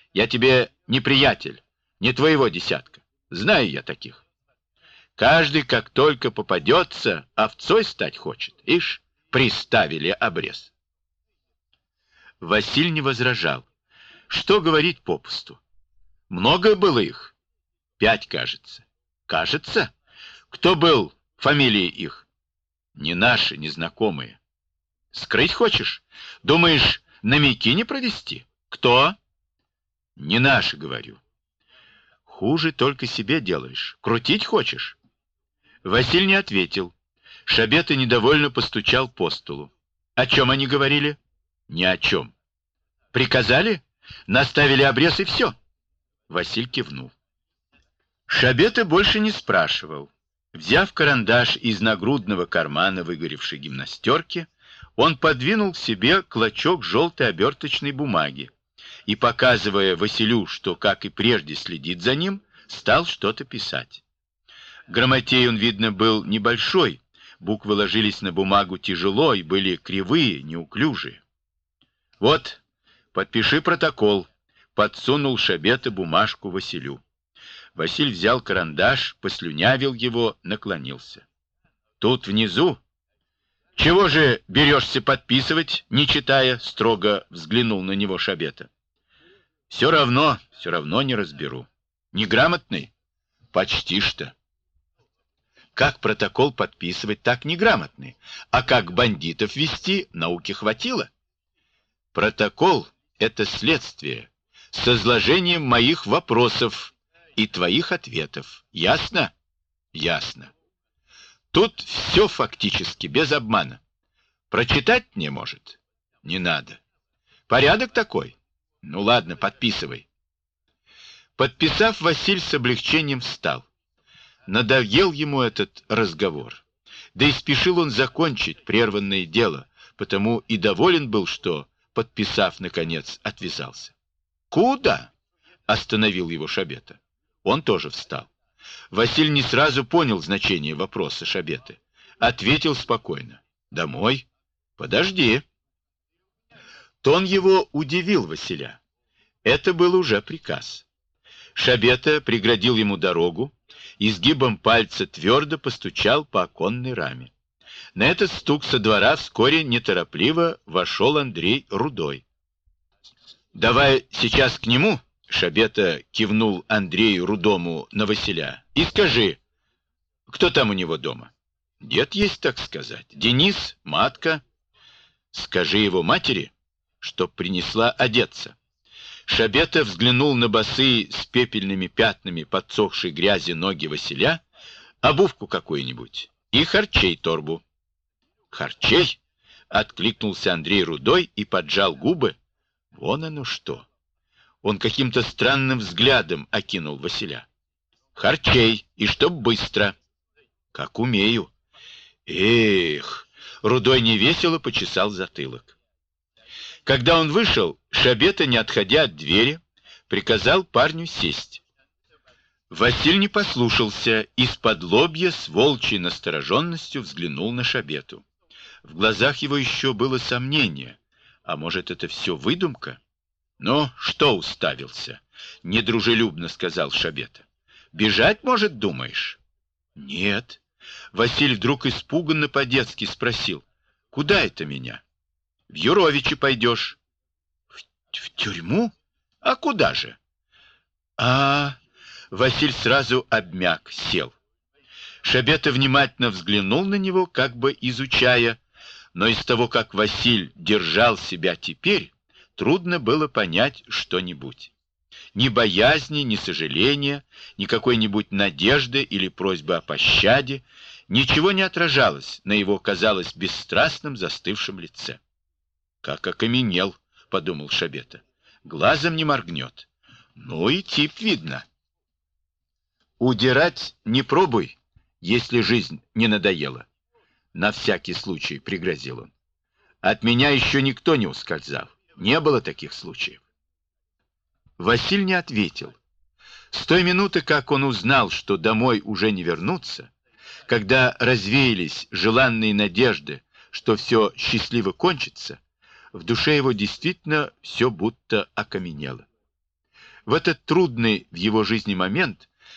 Я тебе не приятель, не твоего десятка. Знаю я таких. Каждый, как только попадется, овцой стать хочет. Ишь, приставили обрез. Василь не возражал. Что говорить попусту? Много было их? 5, кажется. Кажется? Кто был фамилии их? Не наши, незнакомые. Скрыть хочешь? Думаешь, на Микине провести? Кто? Не наши, говорю. Хуже только себе делаешь. Крутить хочешь? Василь не ответил. Шабета недовольно постучал по столу. О чем они говорили? Ни о чем. Приказали? Наставили обрез и все. Василь кивнул. Шабета больше не спрашивал. Взяв карандаш из нагрудного кармана выгоревшей гимнастерки, он подвинул к себе клочок желтой оберточной бумаги и, показывая Василю, что, как и прежде, следит за ним, стал что-то писать. Грамотей он, видно, был небольшой, буквы ложились на бумагу тяжело и были кривые, неуклюжие. «Вот, подпиши протокол», — подсунул Шабета бумажку Василю. Василь взял карандаш, послюнявил его, наклонился. «Тут внизу...» «Чего же берешься подписывать, не читая?» — строго взглянул на него Шабета. Все равно не разберу. Неграмотный? Почти что. Как протокол подписывать, так неграмотный. А как бандитов вести, науки хватило. Протокол — это следствие с изложением моих вопросов и твоих ответов. Ясно? Ясно. Тут все фактически, без обмана. Прочитать мне, может? Не надо. Порядок такой. Ну ладно, подписывай. Подписав, Василь с облегчением встал. Надоел ему этот разговор. Да и спешил он закончить прерванное дело, потому и доволен был, что, подписав, наконец, отвязался. «Куда?» — остановил его Шабета. Он тоже встал. Василь не сразу понял значение вопроса Шабеты. Ответил спокойно. «Домой? Подожди». Тон его удивил Василя. Это был уже приказ. Шабета преградил ему дорогу, изгибом пальца твердо постучал по оконной раме. На этот стук со двора вскоре неторопливо вошел Андрей Рудой. «Давай сейчас к нему», — Шабета кивнул Андрею Рудому на Василя, — «и скажи, кто там у него дома?» «Дед есть, так сказать. Денис, матка». «Скажи его матери, чтоб принесла одеться». Шабета взглянул на босые с пепельными пятнами подсохшей грязи ноги Василя, обувку какую-нибудь и харчей торбу. «Харчей?» — откликнулся Андрей Рудой и поджал губы. Вон оно что! Он каким-то странным взглядом окинул Василя. «Харчей, и чтоб быстро». «Как умею». «Эх!» — Рудой невесело почесал затылок. Когда он вышел, Шабета, не отходя от двери, приказал парню сесть. Василь не послушался, из-под лобья с волчьей настороженностью взглянул на Шабету. В глазах его еще было сомнение. А может, это все выдумка? «Ну, что уставился?» — недружелюбно сказал Шабета. «Бежать, может, думаешь?» «Нет». Василь вдруг испуганно по-детски спросил. «Куда это меня?» «В Юровичи пойдешь». В тюрьму? А куда же?» Василь сразу обмяк, сел. Шабета внимательно взглянул на него, как бы изучая, но из того, как Василь держал себя теперь, трудно было понять что-нибудь. Ни боязни, ни сожаления, ни какой-нибудь надежды или просьбы о пощаде, ничего не отражалось на его, казалось, бесстрастном застывшем лице. «Как окаменел», — подумал Шабета, — «глазом не моргнет. Ну и тип видно». «Удирать не пробуй, если жизнь не надоела», — на всякий случай пригрозил он. «От меня еще никто не ускользал. Не было таких случаев». Василь не ответил. С той минуты, как он узнал, что домой уже не вернуться, когда развеялись желанные надежды, что все счастливо кончится, в душе его действительно все будто окаменело. В этот трудный в его жизни момент